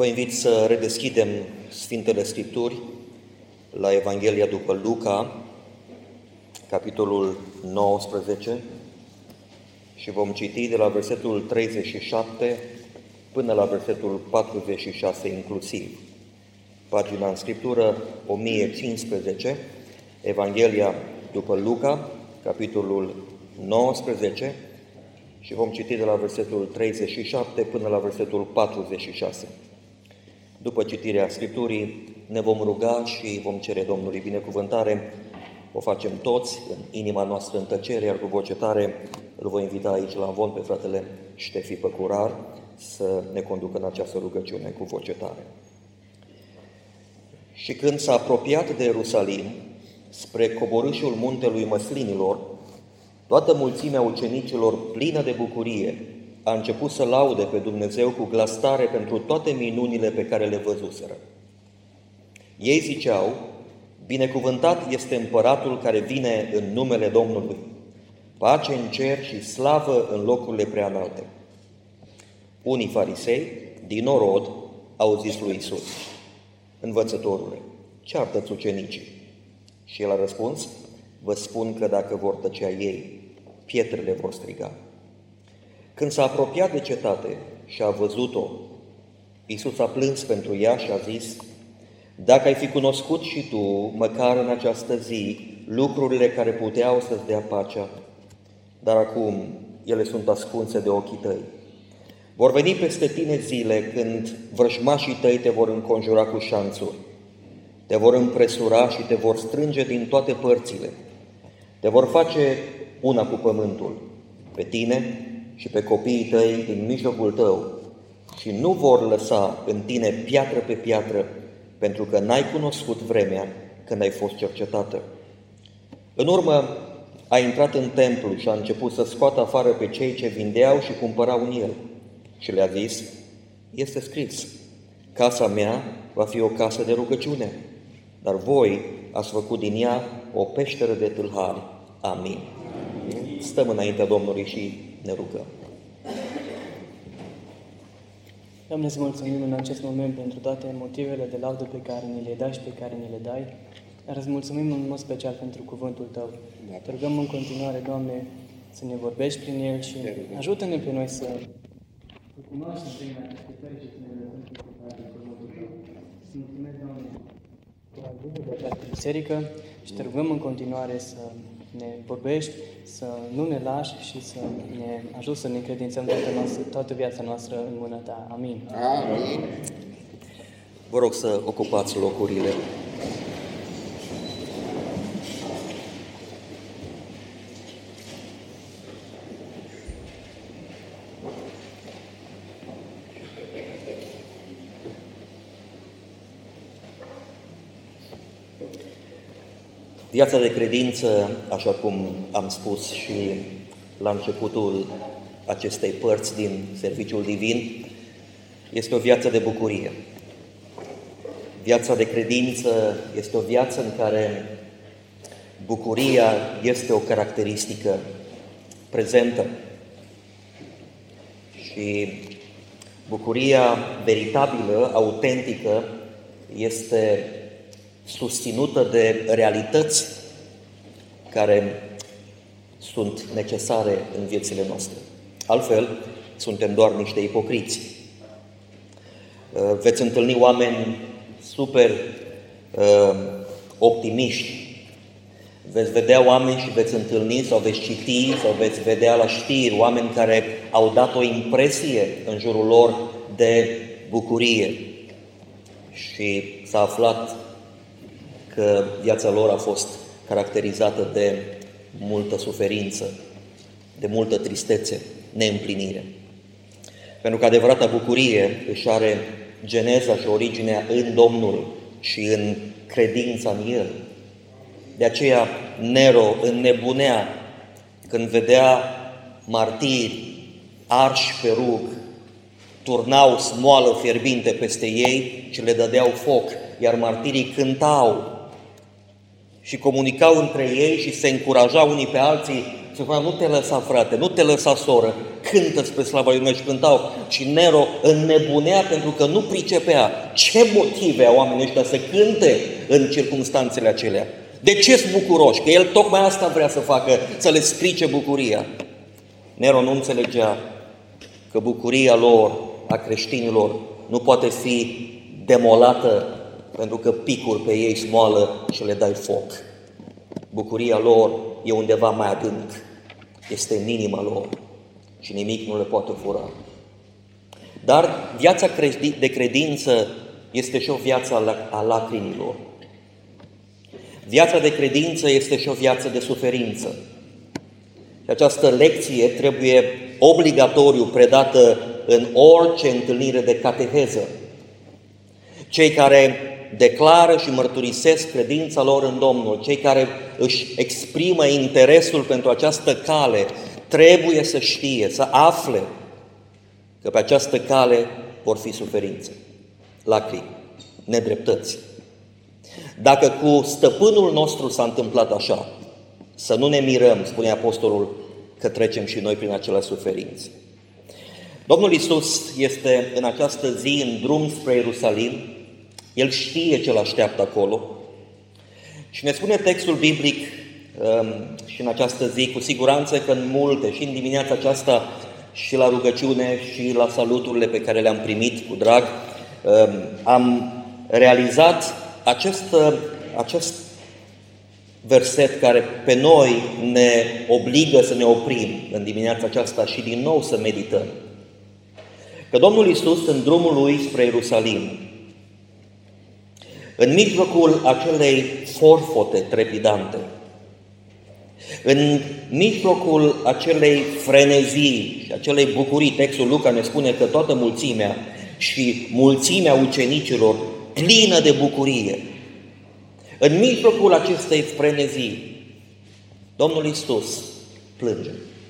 Vă invit să redeschidem Sfintele Scripturi la Evanghelia după Luca, capitolul 19, și vom citi de la versetul 37 până la versetul 46 inclusiv. Pagina în Scriptură 1015, Evanghelia după Luca, capitolul 19, și vom citi de la versetul 37 până la versetul 46. După citirea Scripturii ne vom ruga și vom cere Domnului binecuvântare. O facem toți în inima noastră în tăcere, iar cu voce tare îl voi invita aici la învon pe fratele Ștefi Păcurar să ne conducă în această rugăciune cu voce tare. Și când s-a apropiat de Ierusalim, spre coborâșul muntelui Măslinilor, toată mulțimea ucenicilor, plină de bucurie, a început să laude pe Dumnezeu cu glas tare pentru toate minunile pe care le văzuseră. Ei ziceau: binecuvântat este împăratul care vine în numele Domnului, pace în cer și slavă în locurile preanalte. Unii farisei, din norod, au zis lui Iisus: învățătorule, ce ar tăți ucenicii? Și el a răspuns: vă spun că dacă vor tăcea ei, pietrele vor striga. Când s-a apropiat de cetate și a văzut-o, Iisus a plâns pentru ea și a zis: dacă ai fi cunoscut și tu, măcar în această zi, lucrurile care puteau să-ți dea pacea, dar acum ele sunt ascunse de ochii tăi. Vor veni peste tine zile când vrăjmașii tăi te vor înconjura cu șanțuri, te vor împresura și te vor strânge din toate părțile, te vor face una cu pământul, pe tine și pe copiii tăi din mijlocul tău, și nu vor lăsa în tine piatră pe piatră, pentru că n-ai cunoscut vremea când ai fost cercetată. În urmă a intrat în templu și a început să scoată afară pe cei ce vindeau și cumpărau în el. Și le-a zis: este scris, casa mea va fi o casă de rugăciune, dar voi ați făcut din ea o peșteră de tâlhari. Amin. Stăm înaintea Domnului și ne rugăm. Doamne, îți mulțumim în acest moment pentru toate motivele de laudă pe care ni le dai și pe care ni le dai, dar îți mulțumim în mod special pentru cuvântul Tău. Te rugăm în continuare, Doamne, să ne vorbești prin el și ajută-ne pe noi să cunoaștem prin aceste tăi și să ne lăsăm cu cuvântul Tău. Îți mulțumesc, Doamne, că ai văzut de această biserică și te rugăm în continuare să ne vorbești, să nu ne lași și să ne ajuți să ne încredințăm toată viața noastră în mâna Ta. Amin. Amin. Vă rog să ocupați locurile. Viața de credință, așa cum am spus și la începutul acestei părți din Serviciul Divin, este o viață de bucurie. Viața de credință este o viață în care bucuria este o caracteristică prezentă. Și bucuria veritabilă, autentică, este susținută de realități care sunt necesare în viețile noastre. Altfel, suntem doar niște ipocriți. Veți întâlni oameni super optimiști. Veți vedea oameni și veți întâlni sau veți citi sau veți vedea la știri oameni care au dat o impresie în jurul lor de bucurie. Și s-a aflat că viața lor a fost caracterizată de multă suferință, de multă tristețe, neîmplinire. Pentru că adevărata bucurie își are geneza și originea în Domnul și în credința în El. De aceea Nero înnebunea când vedea martiri arși pe rug, turnau smoală fierbinte peste ei și le dădeau foc, iar martirii cântau și comunicau între ei și se încurajau unii pe alții să facă: nu te lăsa, frate, nu te lăsa, soră, cântă spre slava lui Dumnezeu și cântau. Și Nero înnebunea pentru că nu pricepea ce motive au oamenii ăștia să cânte în circumstanțele acelea. De ce sunt bucuroși? Că el tocmai asta vrea să facă, să le strice bucuria. Nero nu înțelegea că bucuria lor, a creștinilor, nu poate fi demolată pentru că picuri pe ei smoală și le dai foc. Bucuria lor e undeva mai adânc, este în inima lor și nimic nu le poate fura. Dar viața de credință este și o viață a lacrimilor. Viața de credință este și o viață de suferință. Și această lecție trebuie obligatoriu predată în orice întâlnire de cateheză. Cei care declară și mărturisesc credința lor în Domnul, cei care își exprimă interesul pentru această cale, trebuie să știe, să afle că pe această cale vor fi suferințe, lacrimi, nedreptăți. Dacă cu stăpânul nostru s-a întâmplat așa, să nu ne mirăm, spune Apostolul, că trecem și noi prin acele suferințe. Domnul Iisus este în această zi în drum spre Ierusalim. El știe ce l-așteaptă acolo și ne spune textul biblic și în această zi, cu siguranță că în multe, și în dimineața aceasta, și la rugăciune, și la saluturile pe care le-am primit cu drag, am realizat acest verset care pe noi ne obligă să ne oprim în dimineața aceasta și din nou să medităm. Că Domnul Iisus, în drumul Lui spre Ierusalim, în mijlocul acelei forfote trepidante, în mijlocul acelei frenezii și acelei bucurii, textul Luca ne spune că toată mulțimea și mulțimea ucenicilor plină de bucurie, în mijlocul acestei frenezii, Domnul Iisus plânge.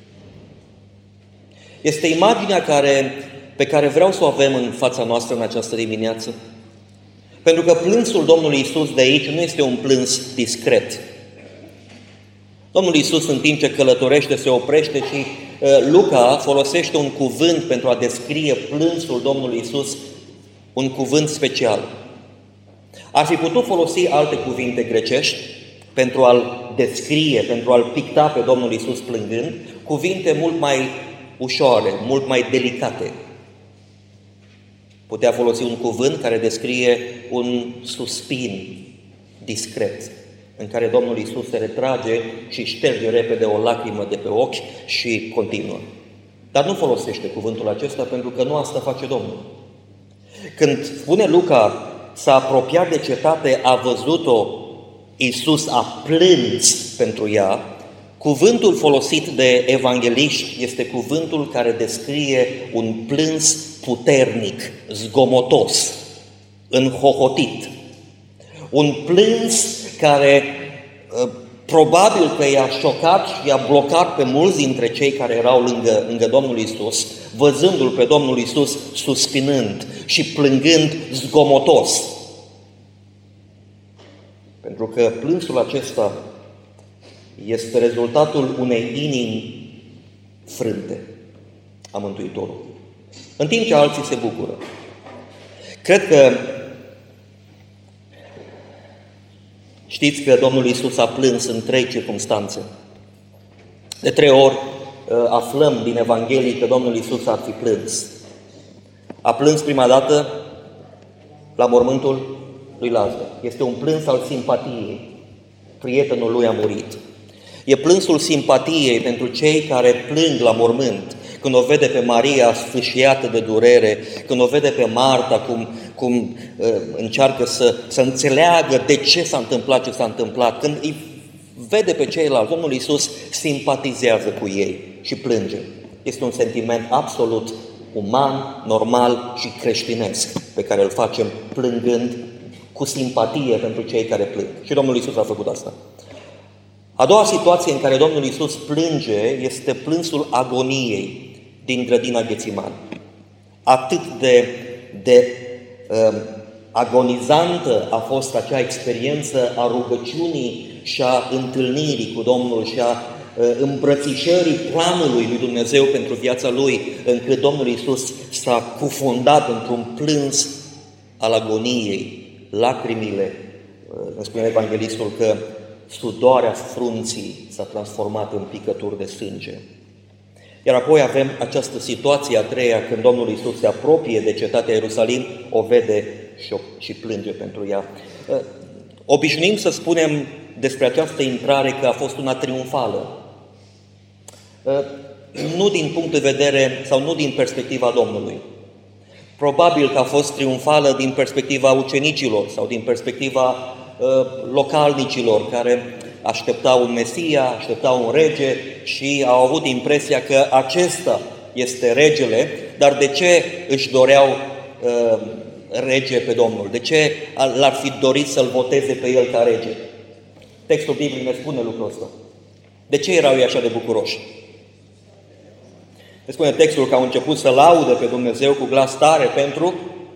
Este imaginea pe care vreau să o avem în fața noastră în această dimineață. Pentru că plânsul Domnului Iisus de aici nu este un plâns discret. Domnul Iisus, în timp ce călătorește, se oprește și Luca folosește un cuvânt pentru a descrie plânsul Domnului Iisus, un cuvânt special. Ar fi putut folosi alte cuvinte grecești pentru a-L descrie, pentru a-L picta pe Domnul Iisus plângând, cuvinte mult mai ușoare, mult mai delicate. Putea folosi un cuvânt care descrie un suspin discret, în care Domnul Iisus se retrage și șterge repede o lacrimă de pe ochi și continuă. Dar nu folosește cuvântul acesta pentru că nu asta face Domnul. Când spune Luca, s-a apropiat de cetate, a văzut-o, Iisus a plâns pentru ea, cuvântul folosit de evangeliști este cuvântul care descrie un plâns puternic, zgomotos, înhohotit. Un plâns care probabil că i-a șocat și i-a blocat pe mulți dintre cei care erau lângă Domnul Iisus, văzându-L pe Domnul Iisus suspinând și plângând zgomotos. Pentru că plânsul acesta este rezultatul unei inimi frânte a Mântuitorului, în timp ce alții se bucură. Cred că știți că Domnul Iisus a plâns în 3 circumstanțe. De 3 ori aflăm din Evanghelie că Domnul Iisus ar fi plâns. A plâns prima dată la mormântul lui Lazar. Este un plâns al simpatiei. Prietenul lui a murit. E plânsul simpatiei pentru cei care plâng la mormânt, când o vede pe Maria sfâșiată de durere, când o vede pe Marta cum încearcă să înțeleagă de ce s-a întâmplat ce s-a întâmplat, când îi vede pe ceilalți, Domnul Iisus simpatizează cu ei și plânge. Este un sentiment absolut uman, normal și creștinesc pe care îl facem plângând cu simpatie pentru cei care plâng. Și Domnul Iisus a făcut asta. A doua situație în care Domnul Iisus plânge este plânsul agoniei din grădina Ghețimani. Atât de agonizantă a fost acea experiență a rugăciunii și a întâlnirii cu Domnul și a îmbrățișării planului lui Dumnezeu pentru viața lui, încât Domnul Iisus s-a cufundat într-un plâns al agoniei, lacrimile. Îmi spune evanghelistul că sudoarea frunții s-a transformat în picături de sânge. Iar apoi avem această situație a treia, când Domnul Iisus se apropie de cetatea Ierusalim, o vede și plânge pentru ea. Obișnuim să spunem despre această intrare că a fost una triumfală. Nu din punct de vedere sau nu din perspectiva Domnului. Probabil că a fost triumfală din perspectiva ucenicilor sau din perspectiva localnicilor care așteptau un Mesia, așteptau un rege și au avut impresia că acesta este regele, dar de ce își doreau rege pe Domnul? De ce l-ar fi dorit să-l voteze pe el ca rege? Textul Bibliei ne spune lucrul ăsta. De ce erau ei așa de bucuroși? Ne spune textul că au început să laude pe Dumnezeu cu glas tare pentru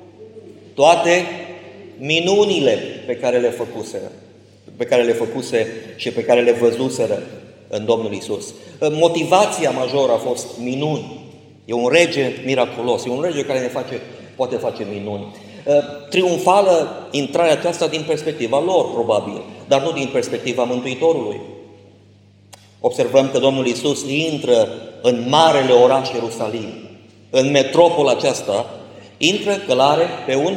toate minunile pe care le făcuse și pe care le văzuseră în Domnul Iisus. Motivația majoră a fost minuni. E un rege miraculos, e un rege care poate face minuni. Triumfală intrarea aceasta din perspectiva lor, probabil, dar nu din perspectiva Mântuitorului. Observăm că Domnul Iisus intră în marele oraș Ierusalim, în metropola aceasta, intră călare pe un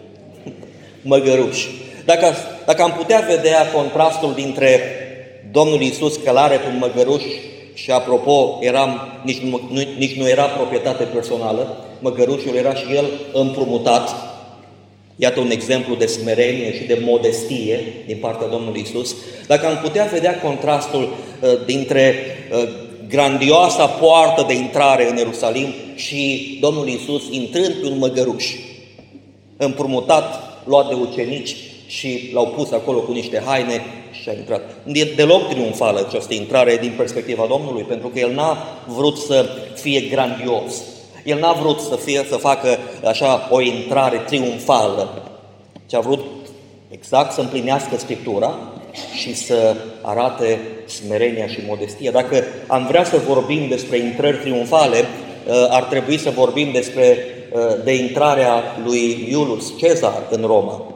măgăruș. Dacă am putea vedea contrastul dintre Domnul Iisus călare pe un măgăruș și, apropo, nici nu era proprietate personală, măgărușul era și el împrumutat. Iată un exemplu de smerenie și de modestie din partea Domnului Iisus. Dacă am putea vedea contrastul dintre grandioasa poartă de intrare în Ierusalim și Domnul Iisus intrând pe un măgăruș, împrumutat, luat de ucenici și l-au pus acolo cu niște haine și a intrat. Nu e deloc triumfală această intrare din perspectiva Domnului, pentru că El n-a vrut să fie grandios. El n-a vrut să facă așa o intrare triumfală, ci a vrut exact să împlinească Scriptura și să arate smerenia și modestia. Dacă am vrea să vorbim despre intrări triumfale, ar trebui să vorbim de intrarea lui Iulius Cezar în Roma.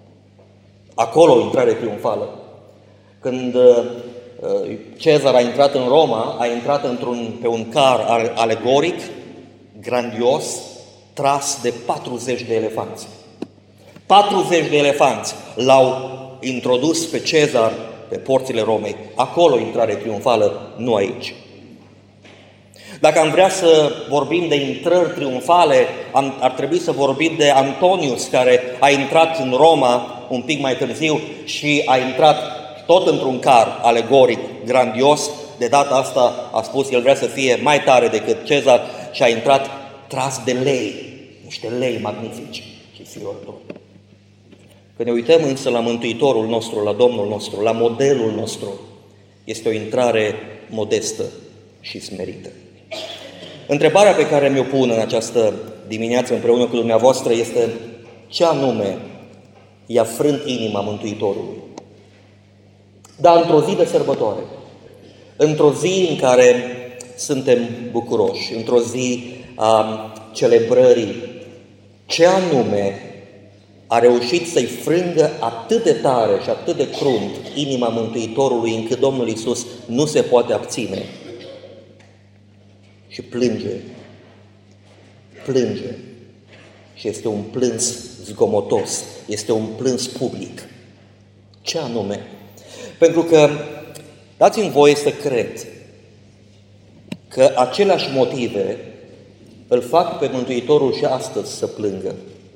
Acolo o intrare triumfală. Când Cezar a intrat în Roma, a intrat pe un car alegoric, grandios, tras de 40 de elefanți. 40 de elefanți l-au introdus pe Cezar pe porțile Romei. Acolo intrare triumfală, nu aici. Dacă am vrea să vorbim de intrări triumfale, ar trebui să vorbim de Antonius, care a intrat în Roma un pic mai târziu și a intrat tot într-un car alegoric, grandios. De data asta a spus, el vrea să fie mai tare decât Cezar și a intrat tras de lei, niște lei magnifici și fiorători. Când ne uităm însă la Mântuitorul nostru, la Domnul nostru, la modelul nostru, este o intrare modestă și smerită. Întrebarea pe care mi-o pun în această dimineață împreună cu dumneavoastră este: ce anume i-a frânt inima Mântuitorului? Dar într-o zi de sărbătoare, într-o zi în care suntem bucuroși, într-o zi a celebrării, ce anume a reușit să-i frângă atât de tare și atât de crunt inima Mântuitorului, încât Domnul Iisus nu se poate abține și plânge. Plânge. Și este un plâns zgomotos, este un plâns public. Ce anume? Pentru că dați-mi voie să cred că aceleași motive îl fac pe Mântuitorul și astăzi să plângă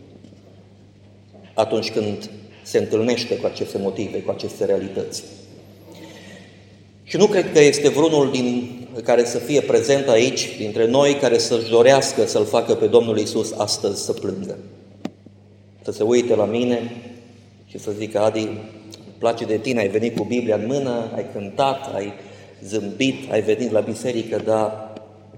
atunci când se întâlnește cu aceste motive, cu aceste realități. Și nu cred că este vreunul care să fie prezent aici, dintre noi, care să-și dorească să-L facă pe Domnul Iisus astăzi să plângă. Să se uite la mine și să zică: Adi, îmi place de tine, ai venit cu Biblia în mână, ai cântat, ai zâmbit, ai venit la biserică, dar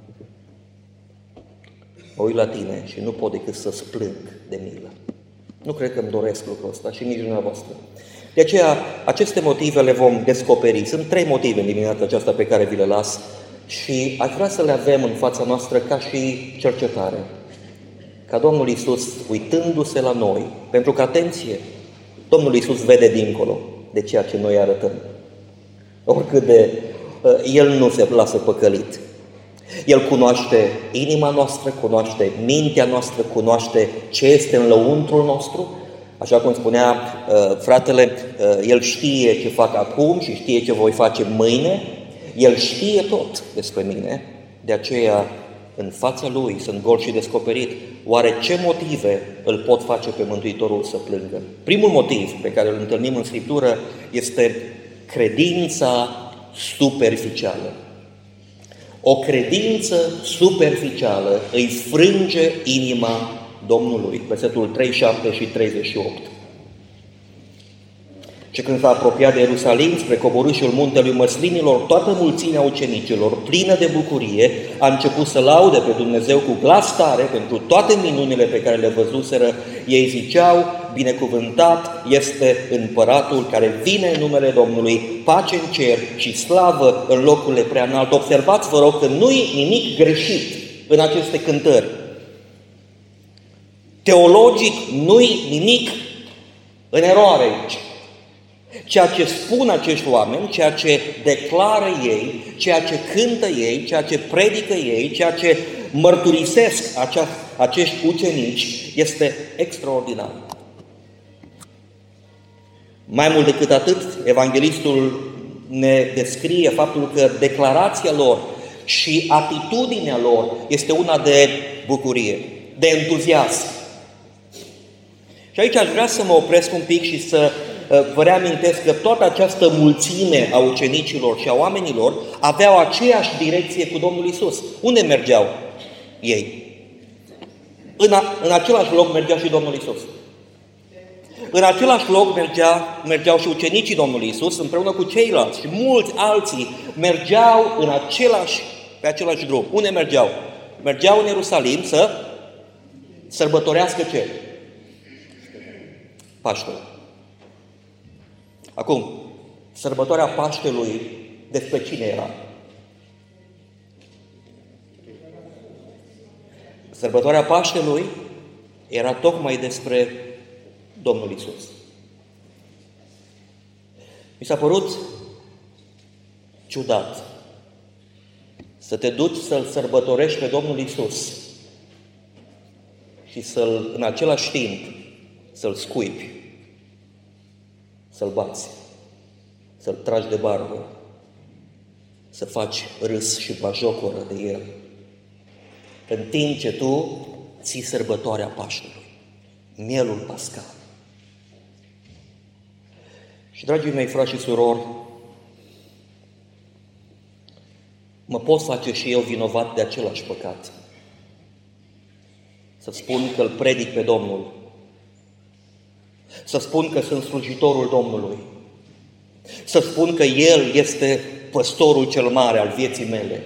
mă uit la tine și nu pot decât să-ți plâng de milă. Nu cred că îmi doresc lucrul ăsta și nici dumneavoastră. De aceea, aceste motive le vom descoperi. Sunt 3 motive în dimineața aceasta pe care vi le las și aș vrea să le avem în fața noastră ca și cercetare. Ca Domnul Iisus, uitându-se la noi, pentru că, atenție, Domnul Iisus vede dincolo de ceea ce noi arătăm. Oricât de El nu se lasă păcălit. El cunoaște inima noastră, cunoaște mintea noastră, cunoaște ce este în lăuntrul nostru. Așa cum spunea fratele, El știe ce fac acum și știe ce voi face mâine. El știe tot despre mine, de aceea în fața Lui sunt gol și descoperit. Oare ce motive îl pot face pe Mântuitorul să plângă? Primul motiv pe care îl întâlnim în Scriptură este credința superficială. O credință superficială îi frânge inima Domnului. Versetul 37 și 38. Și când s-a apropiat de Ierusalim, spre coborâșul muntelui Măslinilor, toată mulțimea ucenicilor, plină de bucurie, a început să laude pe Dumnezeu cu glas tare pentru toate minunile pe care le văzuseră. Ei ziceau: binecuvântat este împăratul care vine în numele Domnului, pace în cer și slavă în locurile prea înalte. Observați, vă rog, că nu-i nimic greșit în aceste cântări. Teologic, nu-i nimic în eroare aici. Ceea ce spun acești oameni, ceea ce declară ei, ceea ce cântă ei, ceea ce predică ei, ceea ce mărturisesc acești ucenici, este extraordinar. Mai mult decât atât, evanghelistul ne descrie faptul că declarația lor și atitudinea lor este una de bucurie, de entuziasm. Și aici aș vrea să mă opresc un pic și să vă reamintesc că toată această mulțime a ucenicilor și a oamenilor aveau aceeași direcție cu Domnul Iisus. Unde mergeau ei? În același loc mergea și Domnul Iisus. În același loc mergeau și ucenicii Domnului Iisus împreună cu ceilalți și mulți alții mergeau pe același drum. Unde mergeau? Mergeau în Ierusalim să sărbătorească ce? Paștele. Acum, sărbătoarea Paștelui despre cine era? Sărbătoarea Paștelui era tocmai despre Domnul Iisus. Mi s-a părut ciudat să te duci să-L sărbătorești pe Domnul Iisus și în același timp să-L scuipi, să-L bați, să-L tragi de barbă, să faci râs și bajocoră de El, în timp ce tu ții sărbătoarea Paștelui, mielul pascal. Și, dragii mei frați și surori, mă pot face și eu vinovat de același păcat. Să spun că îl predic pe Domnul, să spun că sunt slujitorul Domnului, să spun că El este păstorul cel mare al vieții mele.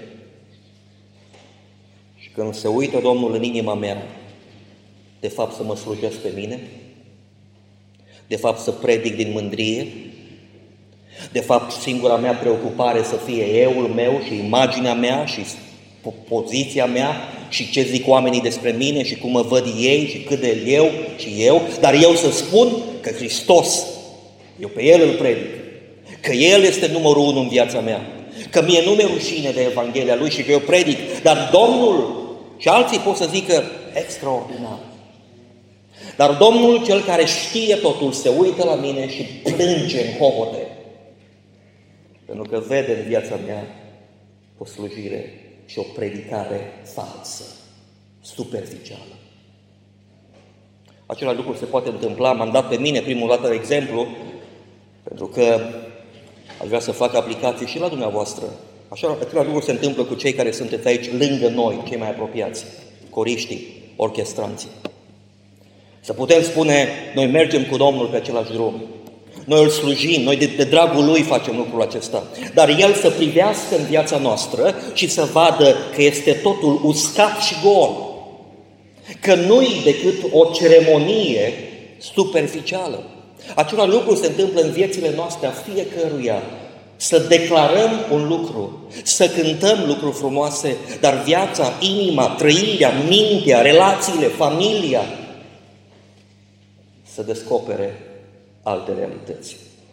Și când se uită Domnul în inima mea, de fapt să mă slujesc pe mine, de fapt să predic din mândrie, de fapt singura mea preocupare să fie eul meu și imaginea mea și poziția mea și ce zic oamenii despre mine și cum mă văd ei și cât de eu și eu, dar eu să spun că Hristos, eu pe El îl predic, că El este numărul 1 în viața mea, că mie nu mi-e rușine de Evanghelia Lui și că eu predic, dar Domnul, și alții pot să zică extraordinar, dar Domnul, Cel care știe totul, se uită la mine și plânge în hohote, pentru că vede în viața mea o slujire și o predicare falsă, superficială. Același lucru se poate întâmpla, m-am dat pe mine primul dată exemplu, pentru că aș vrea să fac aplicații și la dumneavoastră. Același lucru se întâmplă cu cei care sunteți aici lângă noi, cei mai apropiați, coriștii, orchestranții. Să putem spune, noi mergem cu Domnul pe același drum, noi îl slujim, noi de dragul Lui facem lucrul acesta, dar El să privească în viața noastră și să vadă că este totul uscat și gol, că nu-i decât o ceremonie superficială. Același lucru se întâmplă în viețile noastre a fiecăruia. Să declarăm un lucru, să cântăm lucruri frumoase, dar viața, inima, trăirea, mintea, relațiile, familia, să descopere alte realități.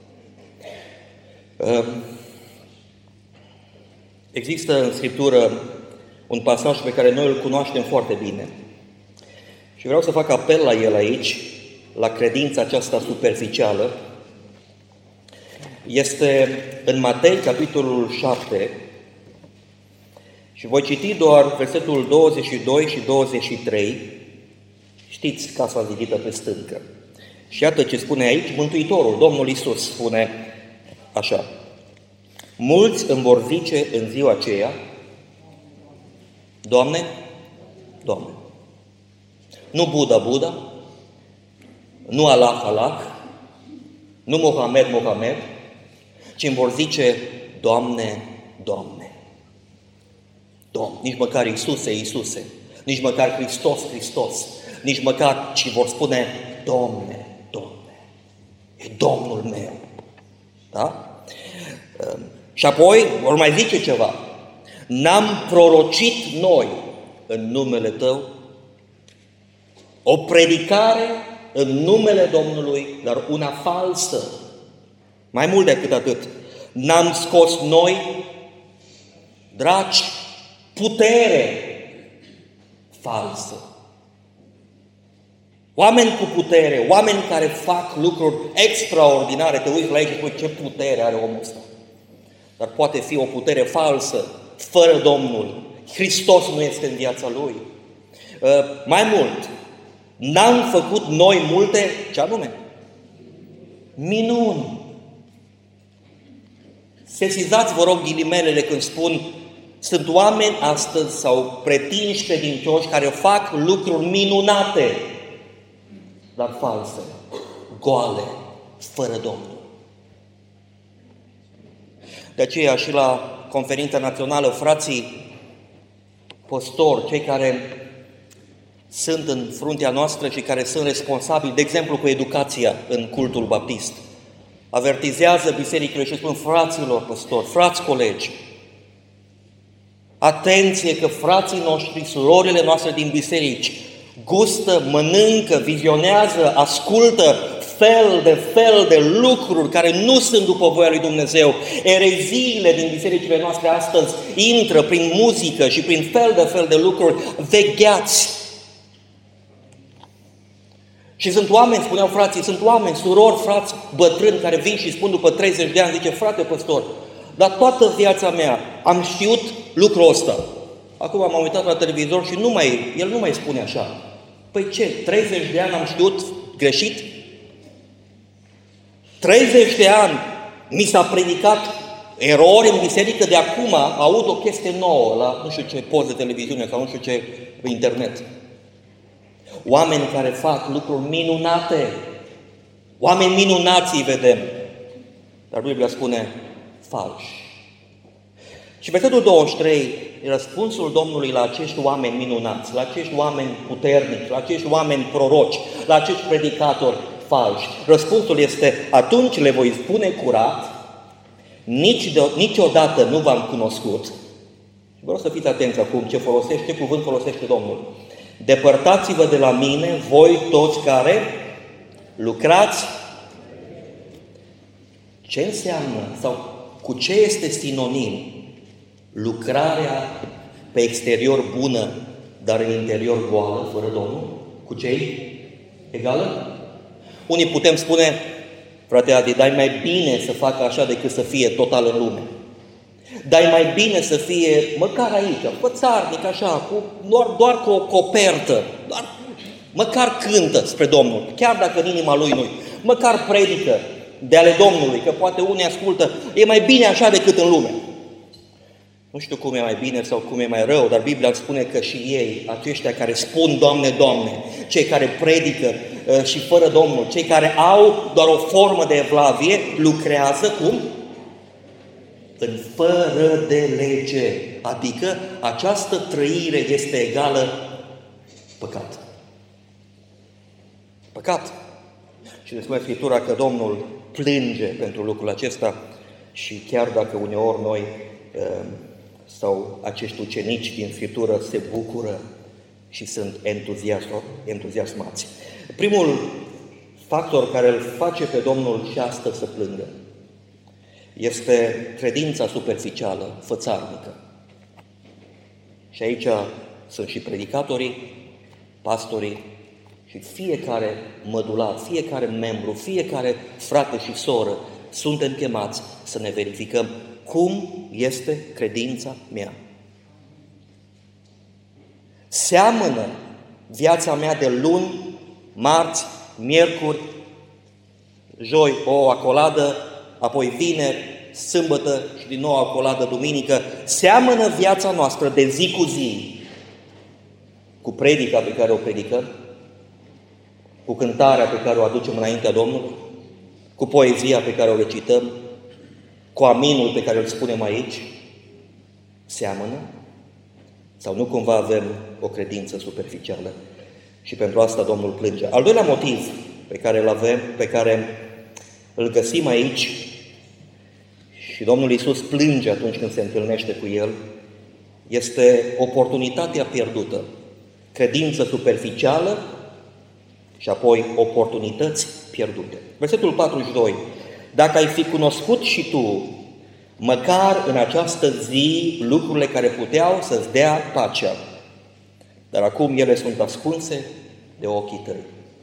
Există în Scriptură un pasaj pe care noi îl cunoaștem foarte bine și vreau să fac apel la el aici, la credința aceasta superficială. Este în Matei, capitolul 7, și voi citi doar versetul 22 și 23. Știți casa zidită pe stâncă. Și iată ce spune aici Mântuitorul, Domnul Iisus, spune așa: mulți îmi vor zice în ziua aceea: Doamne, Doamne, nu Buddha, Buddha, nu Allah, Allah, nu Mohamed, Mohamed, ci îmi vor zice: Doamne, Doamne. Doamne, nici măcar Iisuse, Iisuse, nici măcar Hristos, Hristos, nici măcar, ci vor spune: Doamne, Doamne, e Domnul meu. Da? Și apoi vor mai zice ceva: n-am prorocit noi în numele Tău o predicare în numele Domnului, dar una falsă. Mai mult decât atât, n-am scos noi, dragi, putere falsă. Oameni cu putere, oameni care fac lucruri extraordinare, te uiți la ei și spui: ce putere are omul ăsta? Dar poate fi o putere falsă, fără Domnul. Hristos nu este în viața lui. Mai mult, n-am făcut noi multe, ce anume? Minuni. Sesizați, vă rog, ghilimelele când spun: sunt oameni astăzi sau pretinși credincioși care fac lucruri minunate, dar false, goale, fără Domnul. De aceea și la conferința națională, frații păstori, cei care sunt în fruntea noastră și care sunt responsabili, de exemplu, cu educația în cultul baptist, avertizează bisericile și spun: fraților păstori, frați colegi, atenție că frații noștri, surorile noastre din biserici gustă, mănâncă, vizionează, ascultă fel de lucruri care nu sunt după voia lui Dumnezeu. Ereziile din bisericile noastre astăzi intră prin muzică și prin fel de lucruri. Vegheați! Și sunt oameni, spuneau frații, sunt oameni, surori, frați bătrâni care vin și spun după 30 de ani, zice: frate păstor, dar toată viața mea am știut lucrul ăsta. Acum m-am uitat la televizor și el nu mai spune așa. Păi ce, 30 de ani am știut greșit? 30 de ani mi s-a predicat erori în biserică, de acum aud o chestie nouă la nu știu ce post de televiziune sau nu știu ce internet. Oameni care fac lucruri minunate, oameni minunați îi vedem, dar Biblia spune falși. Și versetul 23 e răspunsul Domnului la acești oameni minunați, la acești oameni puternici, la acești oameni proroci, la acești predicatori falși. Răspunsul este: atunci le voi spune curat, niciodată nu v-am cunoscut. Și vreau să fiți atenți acum ce cuvânt folosește Domnul. Depărtați-vă de la mine, voi toți care lucrați. Ce înseamnă sau cu ce este sinonim lucrarea pe exterior bună, dar în interior goală, fără Domnul? Cu ce egală? Unii putem spune: frate Adi, dai mai bine să facă așa decât să fie total în lume. Dai mai bine să fie măcar aici, pățarnic așa, doar cu o copertă, măcar cântă spre Domnul, chiar dacă în inima lui nu-i, măcar predică de ale Domnului, că poate unii ascultă: e mai bine așa decât în lume. Nu știu cum e mai bine sau cum e mai rău, dar Biblia spune că și ei, aceștia care spun Doamne, Doamne, cei care predică și fără Domnul, cei care au doar o formă de evlavie, lucrează cum? În fără de lege. Adică această trăire este egală păcat. Păcat. Și ne spune Scriptura că Domnul plânge pentru lucrul acesta și chiar dacă uneori noi sau acești ucenici din Scriptură se bucură și sunt entuziasmați. Primul factor care îl face pe Domnul și astăzi să plângă este credința superficială, fățarnică. Și aici sunt și predicatorii, pastorii și fiecare mădular, fiecare membru, fiecare frate și soră suntem chemați să ne verificăm cum este credința mea. Seamănă viața mea de luni, marți, miercuri, joi o acoladă, apoi vineri, sâmbătă și din nou o acoladă duminică. Seamănă viața noastră de zi cu zi cu predica pe care o predicăm, cu cântarea pe care o aducem înaintea Domnului, cu poezia pe care o recităm, cu aminul pe care îl spunem aici? Seamănă? Sau nu cumva avem o credință superficială? Și pentru asta Domnul plânge. Al doilea motiv pe care îl avem, pe care îl găsim aici, și Domnul Iisus plânge atunci când se întâlnește cu el, este oportunitatea pierdută. Credință superficială și apoi oportunități pierdute. Versetul 42. Dacă ai fi cunoscut și tu, măcar în această zi, lucrurile care puteau să-ți dea pacea, dar acum ele sunt ascunse de ochii tăi.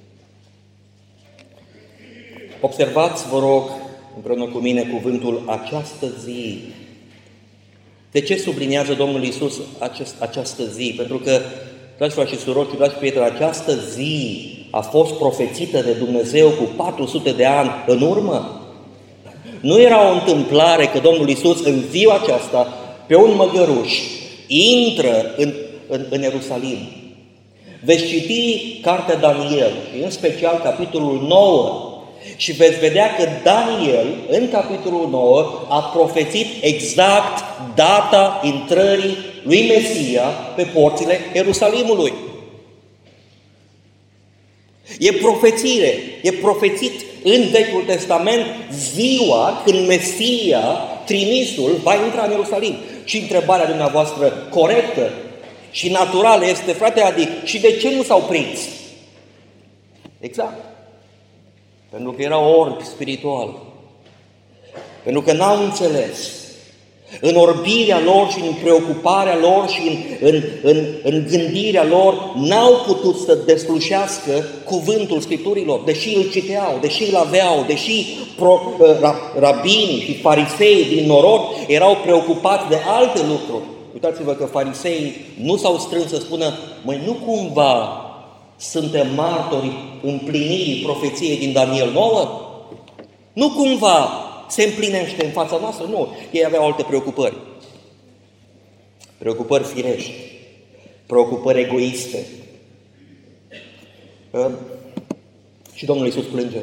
Observați, vă rog, împreună cu mine cuvântul această zi. De ce subliniază Domnul Iisus această zi? Pentru că, dragi frați și surori și dragi prieteni, această zi a fost profețită de Dumnezeu cu 400 de ani în urmă. Nu era o întâmplare că Domnul Iisus în ziua aceasta, pe un măgăruș, intră în Ierusalim. Veți citi cartea Daniel și în special capitolul 9 și veți vedea că Daniel, în capitolul 9, a profețit exact data intrării lui Mesia pe porțile Ierusalimului. E profețire, e profețit în Vechiul Testament ziua când Mesia, trimisul, va intra în Ierusalim. Și întrebarea dumneavoastră corectă și naturală este, frate Adi, și de ce nu s-au prins? Exact. Pentru că era orbi spiritual. Pentru că n-au înțeles. În orbirea lor și în preocuparea lor și în gândirea lor, n-au putut să deslușească cuvântul Scripturilor, deși îl citeau, deși îl aveau, deși rabinii și farisei din norod erau preocupați de alte lucruri. Uitați-vă că fariseii nu s-au strâns să spună, măi, nu cumva suntem martori împlinirii profeției din Daniel 9? Nu cumva se împlinește în fața noastră? Nu. Ei aveau alte preocupări. Preocupări firești. Preocupări egoiste. Și Domnul Iisus plânge.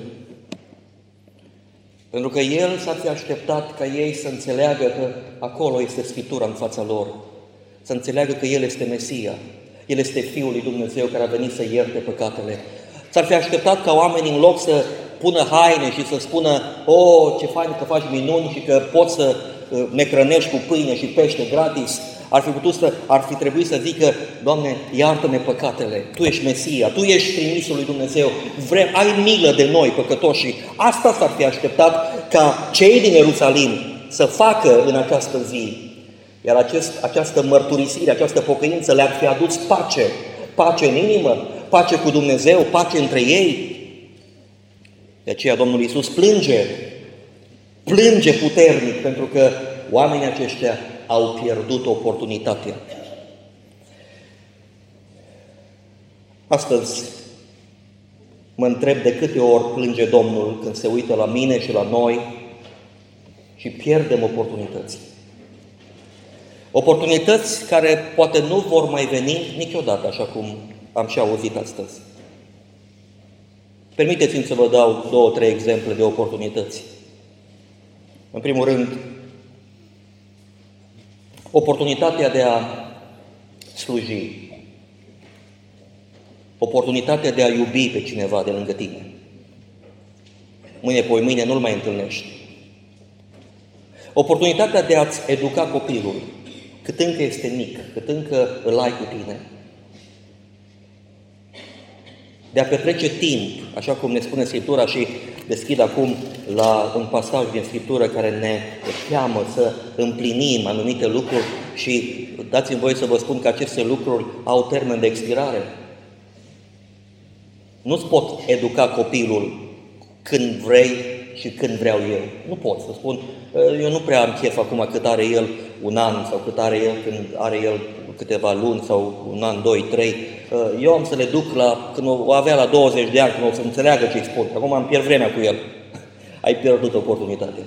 Pentru că El s-ar fi așteptat ca ei să înțeleagă că acolo este Scriptura în fața lor. Să înțeleagă că El este Mesia. El este Fiul lui Dumnezeu care a venit să ierte păcatele. S-ar fi așteptat ca oamenii, în loc să pună haine și să spună, ce fain că faci minuni și că poți să ne hrănești cu pâine și pește gratis, ar fi trebuit să zică, Doamne, iartă-ne păcatele, Tu ești Mesia, Tu ești trimisul lui Dumnezeu, ai milă de noi, păcătoși. Asta s-ar fi așteptat ca cei din Ierusalim să facă în această zi. Iar această mărturisire, această pocăință le-ar fi adus pace, pace în inimă, pace cu Dumnezeu, pace între ei. De aceea Domnul Iisus plânge puternic, pentru că oamenii aceștia au pierdut oportunitatea. Astăzi mă întreb de câte ori plânge Domnul când se uită la mine și la noi și pierdem oportunități. Oportunități care poate nu vor mai veni niciodată, așa cum am și auzit astăzi. Permiteți-mi să vă dau 2-3 exemple de oportunități. În primul rând, oportunitatea de a sluji, oportunitatea de a iubi pe cineva de lângă tine. mâine pe mâine nu-l mai întâlnești. Oportunitatea de a-ți educa copilul, cât încă este mic, cât încă îl ai cu tine, de a petrece timp, așa cum ne spune Scriptura, și deschid acum la un pasaj din Scriptură care ne cheamă să împlinim anumite lucruri și dați-mi voie să vă spun că aceste lucruri au termen de expirare. Nu-ți pot educa copilul când vrei și când vreau eu. Nu pot să spun, eu nu prea am chef acum cât are el un an sau cât are el când are el câteva luni sau un an, 2, 3. Eu am să le duc la, când o avea la 20 de ani, când o să înțeleagă ce-i spun. Acum îmi pierd vremea cu el. Ai pierdut oportunitatea.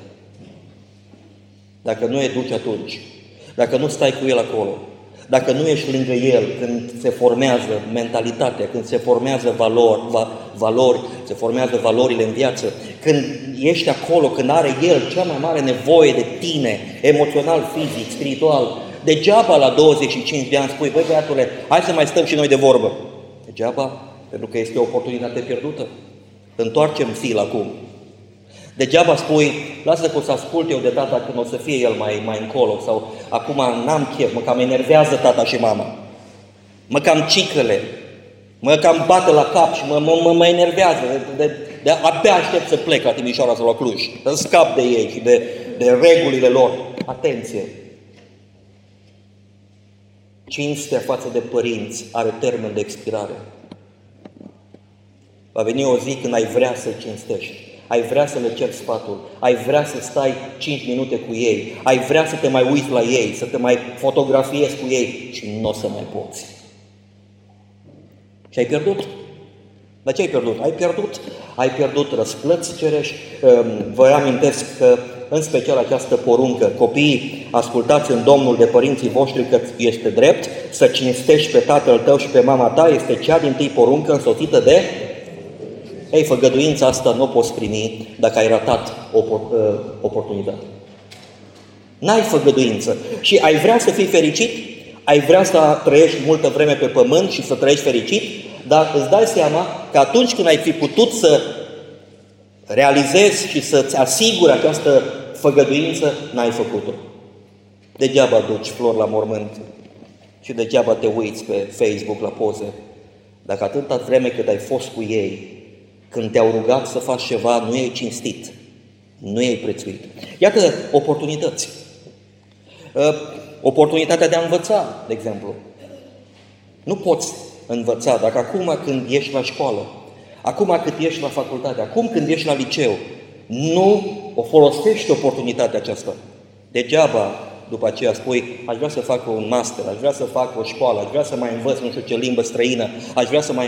Dacă nu educi atunci, dacă nu stai cu el acolo, dacă nu ești lângă el când se formează mentalitatea, când se formează valori, se formează valorile în viață, când ești acolo, când are el cea mai mare nevoie de tine, emoțional, fizic, spiritual, degeaba la 25 de ani spui, băi băiatule, hai să mai stăm și noi de vorbă. Degeaba, pentru că este o oportunitate pierdută. Întoarcem fil acum. Degeaba spui, lasă că o să ascult eu de tata când o să fie el mai încolo, sau acum n-am chef, mă cam enervează tata și mama, mă cam cicăle, mă cam bate la cap și mă enervează, abia aștept să plec la Timișoara sau la Cluj, să scap de ei și de regulile lor. Atenție! Cinstea față de părinți are termen de expirare. Va veni o zi când ai vrea să-i cinstești, ai vrea să le ceri sfatul, ai vrea să stai 5 minute cu ei, ai vrea să te mai uiți la ei, să te mai fotografiezi cu ei și nu o să mai poți. Și ai pierdut. Dar ce ai pierdut? Ai pierdut răsplăți cerești. Vă amintesc că, în special această poruncă, copiii, ascultați în Domnul de părinții voștri că este drept, să cinstești pe tatăl tău și pe mama ta, este cea dintâi poruncă însoțită de... Ei, făgăduința asta nu o poți primi dacă ai ratat oportunitatea. N-ai făgăduință și ai vrea să fii fericit, ai vrea să trăiești multă vreme pe pământ și să trăiești fericit, dar îți dai seama că atunci când ai fi putut să realizezi și să-ți asiguri această făgăduință, n-ai făcut-o. Degeaba duci flori la mormânt și degeaba te uiți pe Facebook la poze, dacă atâta vreme cât ai fost cu ei, când te-au rugat să faci ceva, nu i-ai cinstit, nu i-ai prețuit. Iată oportunități. Oportunitatea de a învăța, de exemplu. Nu poți învăța dacă acum când ești la școală, acum când ești la facultate, acum când ești la liceu, nu o folosești oportunitatea aceasta. Degeaba după aceea spui, aș vrea să fac un master, aș vrea să fac o școală, aș vrea să mai învăț nu știu ce limbă străină, aș vrea să mai...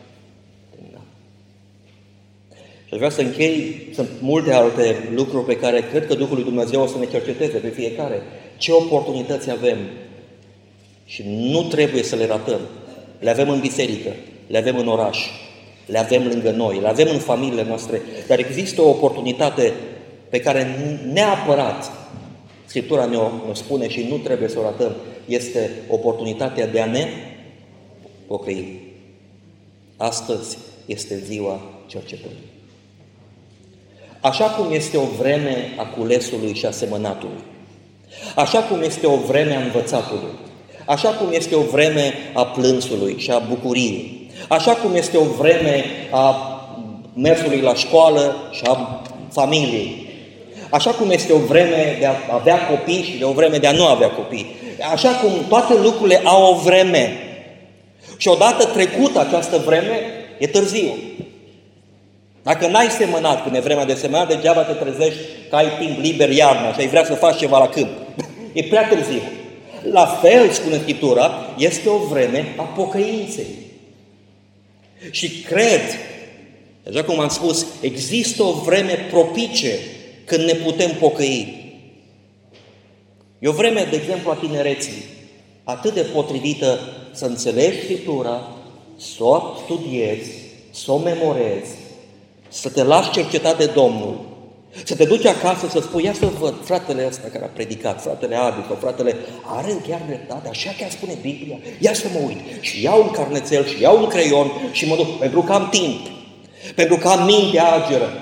Și aș vrea să închei, sunt multe alte lucruri pe care cred că Duhul lui Dumnezeu o să ne cerceteze pe fiecare. Ce oportunități avem și nu trebuie să le ratăm. Le avem în biserică, le avem în oraș, le avem lângă noi, le avem în familiile noastre, dar există o oportunitate pe care neapărat Scriptura ne-o spune și nu trebuie să o ratăm. Este oportunitatea de a ne pocăi. Astăzi este ziua cercetării. Așa cum este o vreme a culesului și a semănatului, așa cum este o vreme a învățatului, așa cum este o vreme a plânsului și a bucuriei, așa cum este o vreme a mersului la școală și a familiei, așa cum este o vreme de a avea copii și de o vreme de a nu avea copii, așa cum toate lucrurile au o vreme. Și odată trecută această vreme, e târziu. Dacă n-ai semănat când e vremea de semănat, degeaba te trezești că ai timp liber iarna și ai vrea să faci ceva la câmp. E prea târziu. La fel, spune Scriptura, este o vreme a pocăinței. Și cred, așa cum am spus, există o vreme propice când ne putem pocăi. E o vreme, de exemplu, a tinereții, atât de potrivită să înțelegi Scriptura, să o studiezi, să o memorezi, să te lași cercetat de Domnul, să te duci acasă să spui, ia să văd, fratele ăsta care a predicat, fratele Adi sau fratele, are chiar dreptate, așa chiar spune Biblia, ia să mă uit și iau un carnețel și iau un creion și mă duc, pentru că am timp, pentru că am mintea ageră,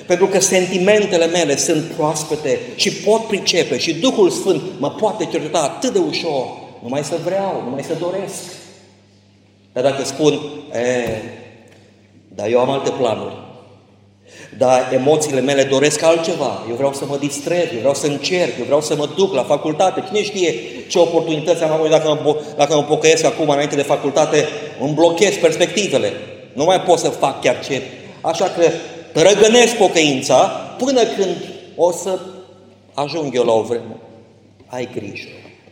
pentru că sentimentele mele sunt proaspete și pot pricepe și Duhul Sfânt mă poate cerceta atât de ușor, numai să vreau, numai să doresc. Dar dacă spun, dar eu am alte planuri, dar emoțiile mele doresc altceva, eu vreau să mă distrez, eu vreau să încerc, eu vreau să mă duc la facultate, cine știe ce oportunități am avut dacă mă pocăiesc acum înainte de facultate, îmi blochez perspectivele, nu mai pot să fac chiar ce. Așa că răgănesc pocăința până când o să ajung eu la o vreme. Ai grijă.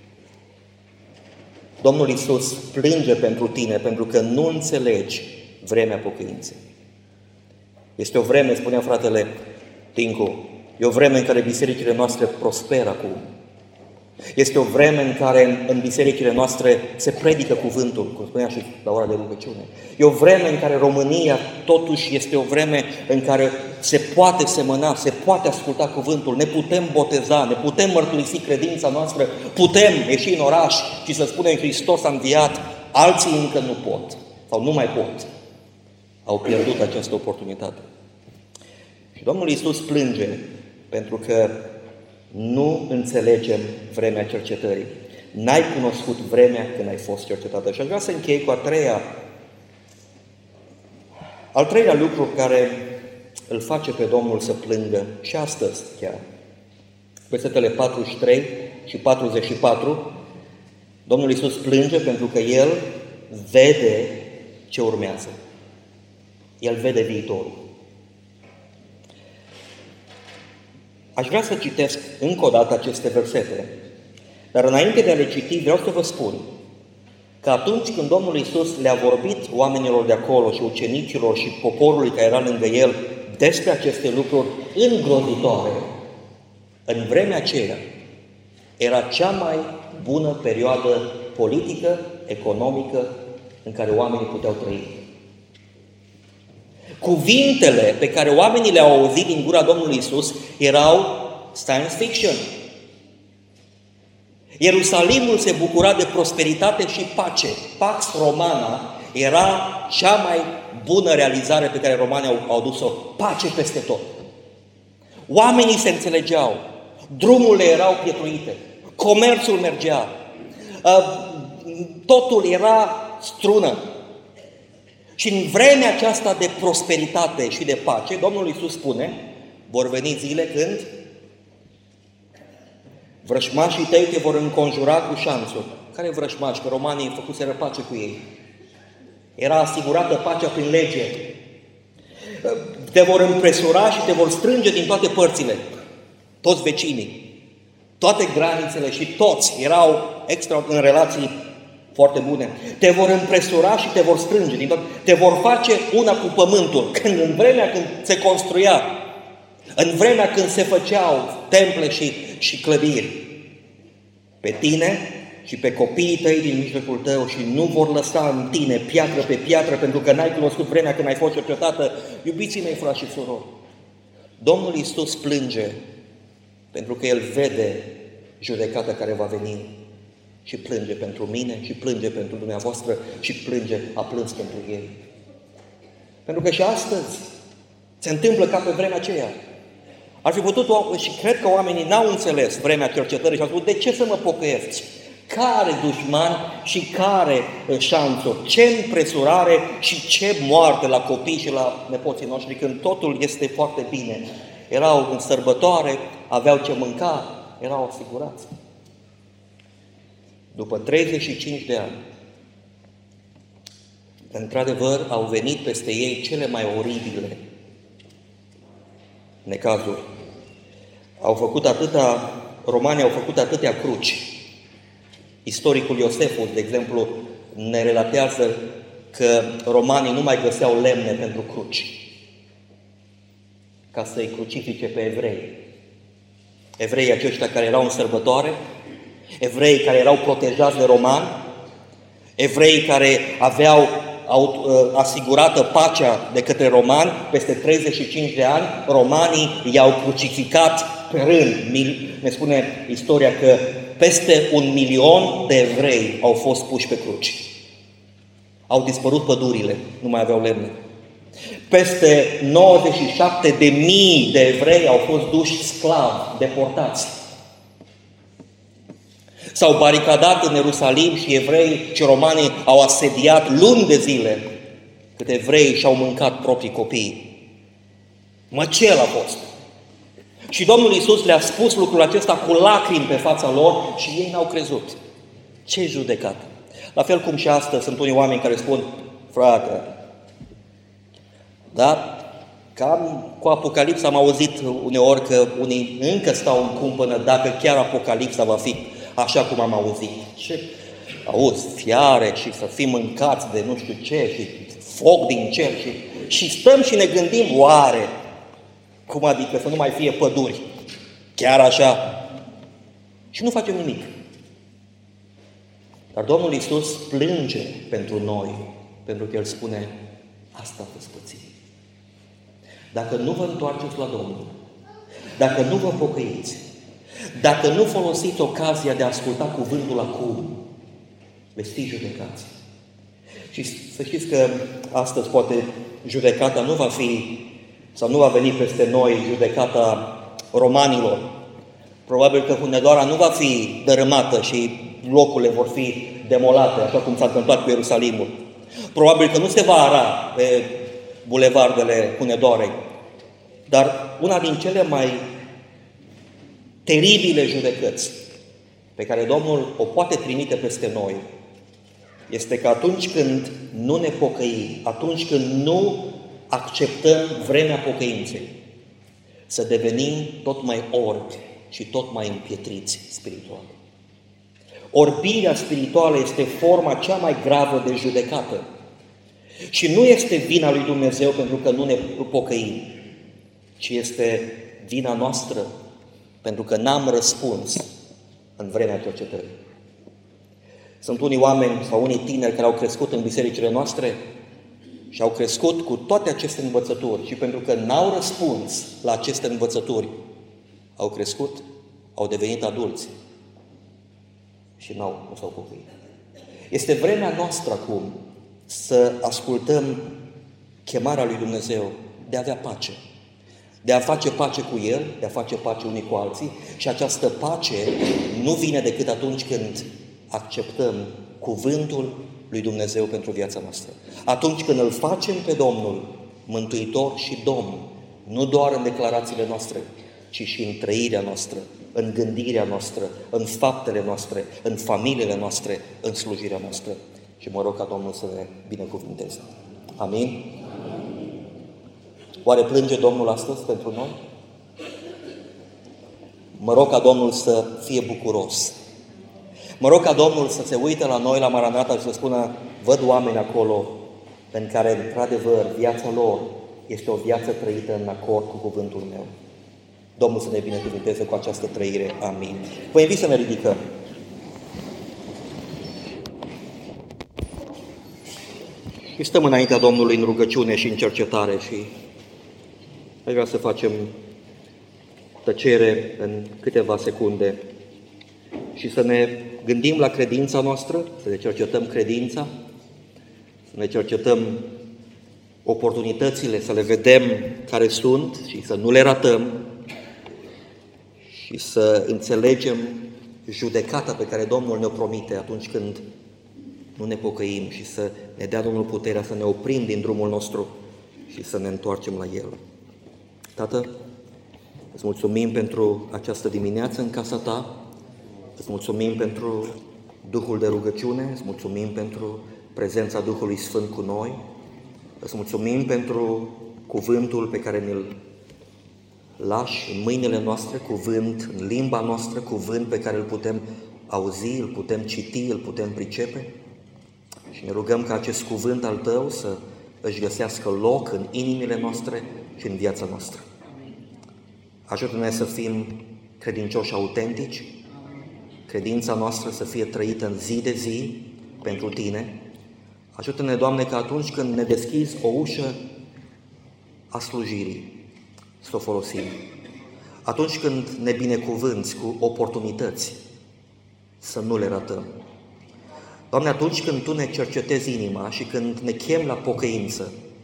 Domnul Iisus plânge pentru tine pentru că nu înțelegi vremea pocăinței. Este o vreme, spunea fratele Tincu, e o vreme în care bisericile noastre prosperă acum. Este o vreme în care în bisericile noastre se predică cuvântul, cum spunea și la ora de rugăciune. E o vreme în care România totuși este o vreme în care se poate semăna, se poate asculta cuvântul, ne putem boteza, ne putem mărturisi credința noastră, putem ieși în oraș și să spunem Hristos a înviat, alții încă nu pot sau nu mai pot. Au pierdut această oportunitate. Și Domnul Iisus plânge pentru că nu înțelegem vremea cercetării. N-ai cunoscut vremea când ai fost cercetată. Și aș vrea să închei cu al treilea lucru care îl face pe Domnul să plângă și astăzi chiar. Versetele 43 și 44, Domnul Iisus plânge pentru că El vede ce urmează. El vede viitorul. Aș vrea să citesc încă o dată aceste versete, dar înainte de a le citi vreau să vă spun că atunci când Domnul Iisus le-a vorbit oamenilor de acolo și ucenicilor și poporului care era lângă El despre aceste lucruri îngrozitoare, în vremea aceea era cea mai bună perioadă politică, economică în care oamenii puteau trăi. Cuvintele pe care oamenii le-au auzit din gura Domnului Iisus erau science fiction. Ierusalimul se bucura de prosperitate și pace. Pax Romana era cea mai bună realizare pe care romanii au adus-o. Pace peste tot. Oamenii se înțelegeau. Drumurile erau pietruite. Comerțul mergea. Totul era strună. Și în vremea aceasta de prosperitate și de pace, Domnul Iisus spune, vor veni zile când vrășmașii tăi te vor înconjura cu șanțuri. Care vrășmași? Că romanii făcuseră pace cu ei. Era asigurată pacea prin lege. Te vor împresura și te vor strânge din toate părțile. Toți vecinii. Toate granițele și toți erau în relații foarte bune. Te vor împresura și te vor strânge din toate. Te vor face una cu pământul. În vremea când se construia, în vremea când se făceau temple și clădiri, pe tine și pe copiii tăi din mijlocul tău și nu vor lăsa în tine piatră pe piatră pentru că n-ai cunoscut vremea când ai fost cercetată. Iubiții mei, frați și surori, Domnul Iisus plânge pentru că El vede judecata care va veni și plânge pentru mine și plânge pentru dumneavoastră și a plâns pentru ei. Pentru că și astăzi se întâmplă ca pe vremea aceea. Ar fi putut, și cred că oamenii n-au înțeles vremea cercetării și au spus, de ce să mă pocăiesc? Care dușman și care șanțuri? Ce împresurare și ce moarte la copii și la nepoții noștri când totul este foarte bine. Erau în sărbătoare, aveau ce mânca, erau asigurați. După 35 de ani, într-adevăr, au venit peste ei cele mai oribile necazuri. Romanii au făcut atâtea cruci. Istoricul Iosefus, de exemplu, ne relatează că romanii nu mai găseau lemne pentru cruci ca să-i crucifice pe evrei. Evreii aceștia care erau în sărbătoare, evrei care erau protejați de romani, evrei care aveau asigurată pacea de către romani, peste 35 de ani, romanii i-au crucificat pe rând. Ne spune istoria că peste 1.000.000 de evrei au fost puși pe cruci. Au dispărut pădurile, nu mai aveau lemne. Peste 97.000 de evrei au fost duși sclavi, deportați. S-au baricadat în Ierusalim și evreii și romanii au asediat luni de zile, cât evreii și-au mâncat proprii copii. Măcel a fost. Și Domnul Iisus le-a spus lucrul acesta cu lacrimi pe fața lor și ei n-au crezut. Ce judecată! La fel cum și astăzi sunt unii oameni care spun, frate, da? Cam cu Apocalipsa am auzit uneori că unii încă stau în cumpănă dacă chiar Apocalipsa va fi așa cum am auzit. Și auzi, fiare și să fim mâncați de nu știu ce și foc din cer și stăm și ne gândim, oare, cum adică să nu mai fie păduri? Chiar așa? Și nu facem nimic. Dar Domnul Iisus plânge pentru noi, pentru că El spune, asta vă spăți. Dacă nu vă întoarceți la Domnul, dacă nu vă pocăiți, dacă nu folosiți ocazia de a asculta cuvântul acum, veți fi judecați. Și să știți că astăzi poate judecata nu va fi, sau nu va veni peste noi judecata romanilor. Probabil că Hunedoara nu va fi dărâmată și locurile vor fi demolate, așa cum s-a întâmplat cu Ierusalimul. Probabil că nu se va ara pe bulevardele Hunedoarei. Dar una din cele mai teribile judecăți pe care Domnul o poate trimite peste noi este că atunci când nu ne pocăim, atunci când nu acceptăm vremea pocăinței, să devenim tot mai orbi și tot mai împietriți spiritual. Orbirea spirituală este forma cea mai gravă de judecată. Și nu este vina lui Dumnezeu pentru că nu ne pocăim, ci este vina noastră pentru că n-am răspuns în vremea cercetării. Sunt unii oameni sau unii tineri care au crescut în bisericile noastre și au crescut cu toate aceste învățături și pentru că n-au răspuns la aceste învățături, au crescut, au devenit adulți și nu s-au pocăit. Este vremea noastră acum să ascultăm chemarea lui Dumnezeu de a avea pace, de a face pace cu El, de a face pace unii cu alții și această pace nu vine decât atunci când acceptăm cuvântul lui Dumnezeu pentru viața noastră. Atunci când îl facem pe Domnul Mântuitor și Domn, nu doar în declarațiile noastre, ci și în trăirea noastră, în gândirea noastră, în faptele noastre, în familiile noastre, în slujirea noastră. Și mă rog ca Domnul să ne binecuvânteze. Amin? Oare plânge Domnul astăzi pentru noi? Mă rog ca Domnul să fie bucuros. Mă rog ca Domnul să se uite la noi, la Maranata și să spună, văd oameni acolo în care, într-adevăr, viața lor este o viață trăită în acord cu cuvântul meu. Domnul să ne binecuvânteze cu această trăire. Amin. Vă invit să ne ridicăm. Și stăm înaintea Domnului în rugăciune și în cercetare și aș vrea să facem tăcere în câteva secunde și să ne gândim la credința noastră, să ne cercetăm credința, să ne cercetăm oportunitățile, să le vedem care sunt și să nu le ratăm și să înțelegem judecata pe care Domnul ne-o promite atunci când nu ne pocăim și să ne dea Domnul puterea să ne oprim din drumul nostru și să ne întoarcem la El. Tată, îți mulțumim pentru această dimineață în casa Ta, îți mulțumim pentru Duhul de rugăciune, îți mulțumim pentru prezența Duhului Sfânt cu noi, îți mulțumim pentru cuvântul pe care ne-l lași în mâinile noastre, cuvânt în limba noastră, cuvânt pe care îl putem auzi, îl putem citi, îl putem pricepe. Și ne rugăm ca acest cuvânt al Tău să își găsească loc în inimile noastre și în viața noastră. Ajută-ne să fim credincioși autentici, credința noastră să fie trăită în zi de zi pentru Tine. Ajută-ne, Doamne, că atunci când ne deschizi o ușă a slujirii, să o folosim. Atunci când ne binecuvânți cu oportunități, să nu le ratăm. Doamne, atunci când Tu ne cercetezi inima și când ne chem la pocăință,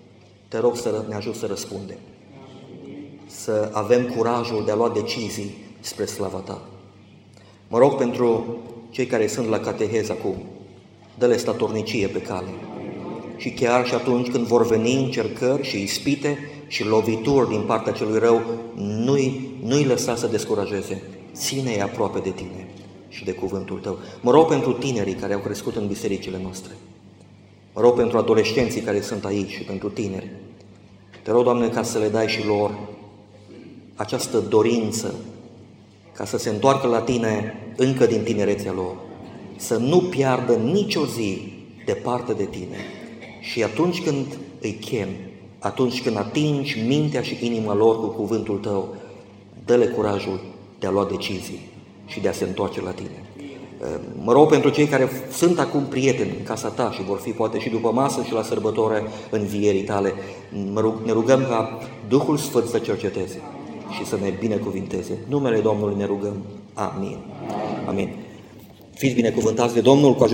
te rog să ne ajut să răspundem, să avem curajul de a lua decizii spre slava Ta. Mă rog pentru cei care sunt la cateheză acum, dă-le statornicie pe cale. Și chiar și atunci când vor veni încercări și ispite și lovituri din partea celui rău, nu-i lăsa să descurajeze. Ține-i aproape de Tine și de cuvântul Tău. Mă rog pentru tinerii care au crescut în bisericile noastre. Mă rog pentru adolescenții care sunt aici și pentru tineri. Te rog, Doamne, ca să le dai și lor această dorință ca să se întoarcă la Tine încă din tinerețea lor, să nu piardă nicio zi departe de Tine. Și atunci când îi chem, atunci când atingi mintea și inima lor cu cuvântul Tău, dă-le curajul de a lua decizii și de a se întoarce la Tine. Mă rog pentru cei care sunt acum prieteni în casa Ta și vor fi poate și după masă și la sărbătoare învierii Tale. Ne rugăm ca Duhul Sfânt să cerceteze și să ne binecuvinteze. Numele Domnului ne rugăm. Amin. Amin. Fiți binecuvântați de Domnul cu